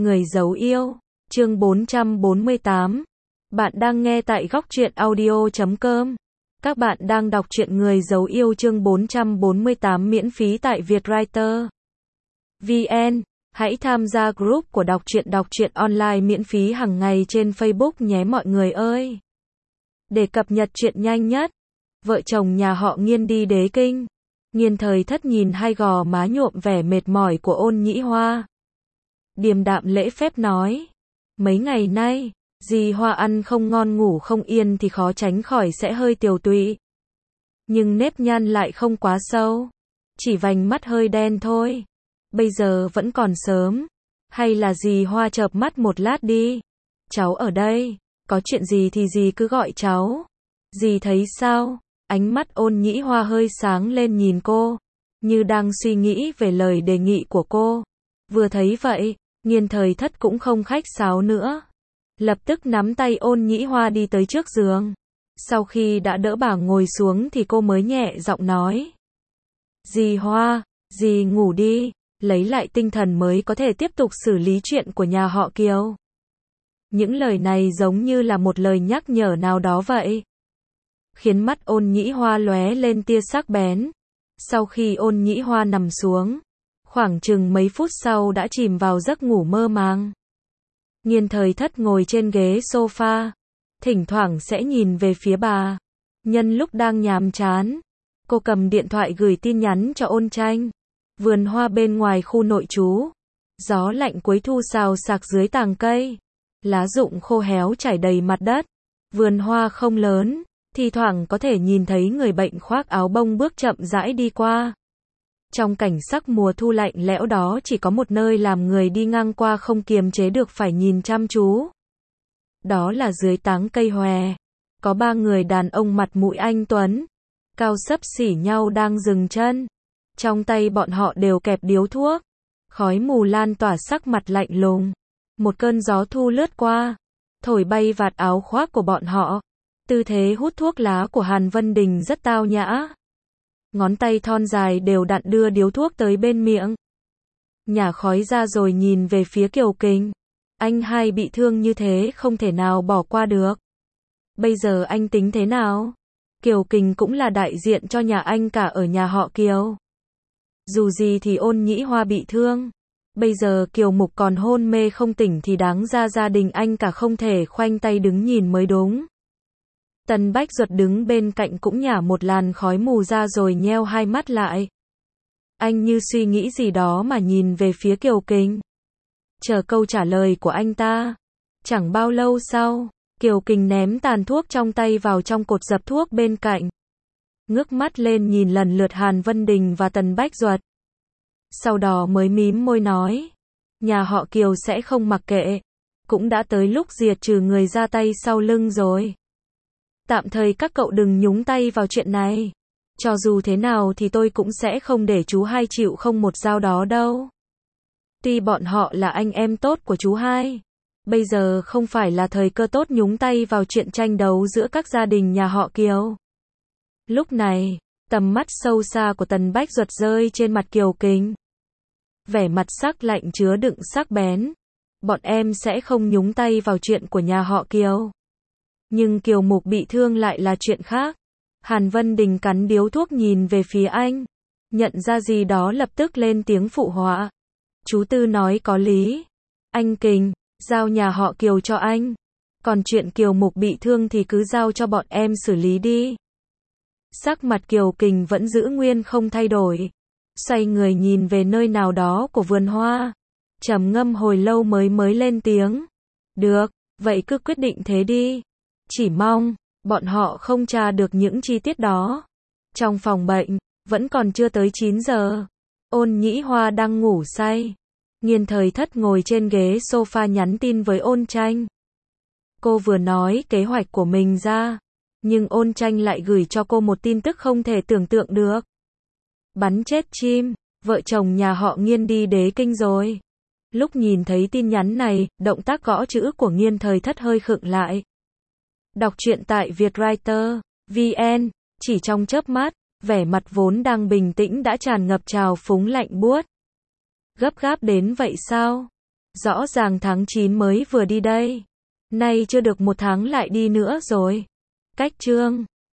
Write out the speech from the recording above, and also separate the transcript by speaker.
Speaker 1: Người giấu yêu, chương 448. Bạn đang nghe tại góc truyện audio.com. Các bạn đang đọc truyện Người giấu yêu chương 448 miễn phí tại Vietwriter VN. Hãy tham gia group của đọc truyện online miễn phí hàng ngày trên Facebook nhé mọi người ơi. Để cập nhật truyện nhanh nhất, vợ chồng nhà họ Nghiên đi Đế Kinh. Nghiên Thời Thất nhìn hai gò má nhuộm vẻ mệt mỏi của Ôn Nhĩ Hoa, điềm đạm lễ phép nói, mấy ngày nay, dì Hoa ăn không ngon ngủ không yên thì khó tránh khỏi sẽ hơi tiều tụy. Nhưng nếp nhăn lại không quá sâu, chỉ vành mắt hơi đen thôi. Bây giờ vẫn còn sớm, hay là dì Hoa chợp mắt một lát đi. Cháu ở đây, có chuyện gì thì dì cứ gọi cháu. Dì thấy sao? Ánh mắt Ôn Nhĩ Hoa hơi sáng lên nhìn cô, như đang suy nghĩ về lời đề nghị của cô. Vừa thấy vậy, Nghiên Thời Thất cũng không khách sáo nữa, lập tức nắm tay Ôn Nhĩ Hoa đi tới trước giường. Sau khi đã đỡ bà ngồi xuống thì cô mới nhẹ giọng nói, dì Hoa, dì ngủ đi, lấy lại tinh thần mới có thể tiếp tục xử lý chuyện của nhà họ Kiều. Những lời này giống như là một lời nhắc nhở nào đó vậy, khiến mắt Ôn Nhĩ Hoa lóe lên tia sắc bén. Sau khi Ôn Nhĩ Hoa nằm xuống, khoảng chừng mấy phút sau đã chìm vào giấc ngủ mơ màng. Nghiên Thời Thất ngồi trên ghế sofa, thỉnh thoảng sẽ nhìn về phía bà. Nhân lúc đang nhàm chán, cô cầm điện thoại gửi tin nhắn cho Ôn Tranh. Vườn hoa bên ngoài khu nội trú, gió lạnh cuối thu xào xạc dưới tàng cây, lá rụng khô héo trải đầy mặt đất. Vườn hoa không lớn, thi thoảng có thể nhìn thấy người bệnh khoác áo bông bước chậm rãi đi qua. Trong cảnh sắc mùa thu lạnh lẽo đó chỉ có một nơi làm người đi ngang qua không kiềm chế được phải nhìn chăm chú. Đó là dưới táng cây hòe, có ba người đàn ông mặt mũi anh tuấn, cao xấp xỉ nhau đang dừng chân. Trong tay bọn họ đều kẹp điếu thuốc, khói mù lan tỏa sắc mặt lạnh lùng. Một cơn gió thu lướt qua, thổi bay vạt áo khoác của bọn họ. Tư thế hút thuốc lá của Hàn Vân Đình rất tao nhã. Ngón tay thon dài đều đặn đưa điếu thuốc tới bên miệng, nhả khói ra rồi nhìn về phía Kiều Kình. Anh hai bị thương như thế không thể nào bỏ qua được. Bây giờ anh tính thế nào? Kiều Kình cũng là đại diện cho nhà anh cả ở nhà họ Kiều. Dù gì thì Ôn Nhĩ Hoa bị thương, bây giờ Kiều Mục còn hôn mê không tỉnh thì đáng ra gia đình anh cả không thể khoanh tay đứng nhìn mới đúng. Tần Bách Duật đứng bên cạnh cũng nhả một làn khói mù ra rồi nheo hai mắt lại. Anh như suy nghĩ gì đó mà nhìn về phía Kiều Kình, chờ câu trả lời của anh ta. Chẳng bao lâu sau, Kiều Kình ném tàn thuốc trong tay vào trong cột dập thuốc bên cạnh, ngước mắt lên nhìn lần lượt Hàn Vân Đình và Tần Bách Duật. Sau đó mới mím môi nói, nhà họ Kiều sẽ không mặc kệ, cũng đã tới lúc diệt trừ người ra tay sau lưng rồi. Tạm thời các cậu đừng nhúng tay vào chuyện này. Cho dù thế nào thì tôi cũng sẽ không để chú hai chịu không một dao đó đâu. Tuy bọn họ là anh em tốt của chú hai, bây giờ không phải là thời cơ tốt nhúng tay vào chuyện tranh đấu giữa các gia đình nhà họ Kiều. Lúc này, tầm mắt sâu xa của Tần Bách Duật rơi trên mặt Kiều Kình, vẻ mặt sắc lạnh chứa đựng sắc bén. Bọn em sẽ không nhúng tay vào chuyện của nhà họ Kiều. Nhưng Kiều Mục bị thương lại là chuyện khác. Hàn Vân Đình cắn điếu thuốc nhìn về phía anh, nhận ra gì đó lập tức lên tiếng phụ họa. Chú Tư nói có lý. Anh Kình, giao nhà họ Kiều cho anh. Còn chuyện Kiều Mục bị thương thì cứ giao cho bọn em xử lý đi. Sắc mặt Kiều Kình vẫn giữ nguyên không thay đổi, xoay người nhìn về nơi nào đó của vườn hoa, trầm ngâm hồi lâu mới lên tiếng. Được, vậy cứ quyết định thế đi. Chỉ mong bọn họ không tra được những chi tiết đó. Trong phòng bệnh, vẫn còn chưa tới 9 giờ. Ôn Nhĩ Hoa đang ngủ say. Nghiên Thời Thất ngồi trên ghế sofa nhắn tin với Ôn Tranh. Cô vừa nói kế hoạch của mình ra, nhưng Ôn Tranh lại gửi cho cô một tin tức không thể tưởng tượng được. Bắn chết chim, vợ chồng nhà họ Nghiên đi Đế Kinh rồi. Lúc nhìn thấy tin nhắn này, động tác gõ chữ của Nghiên Thời Thất hơi khựng lại. Đọc truyện tại Vietwriter VN, chỉ trong chớp mắt, vẻ mặt vốn đang bình tĩnh đã tràn ngập trào phúng lạnh buốt. Gấp gáp đến vậy sao? Rõ ràng tháng 9 mới vừa đi đây. Nay chưa được 1 tháng lại đi nữa rồi. Cách chương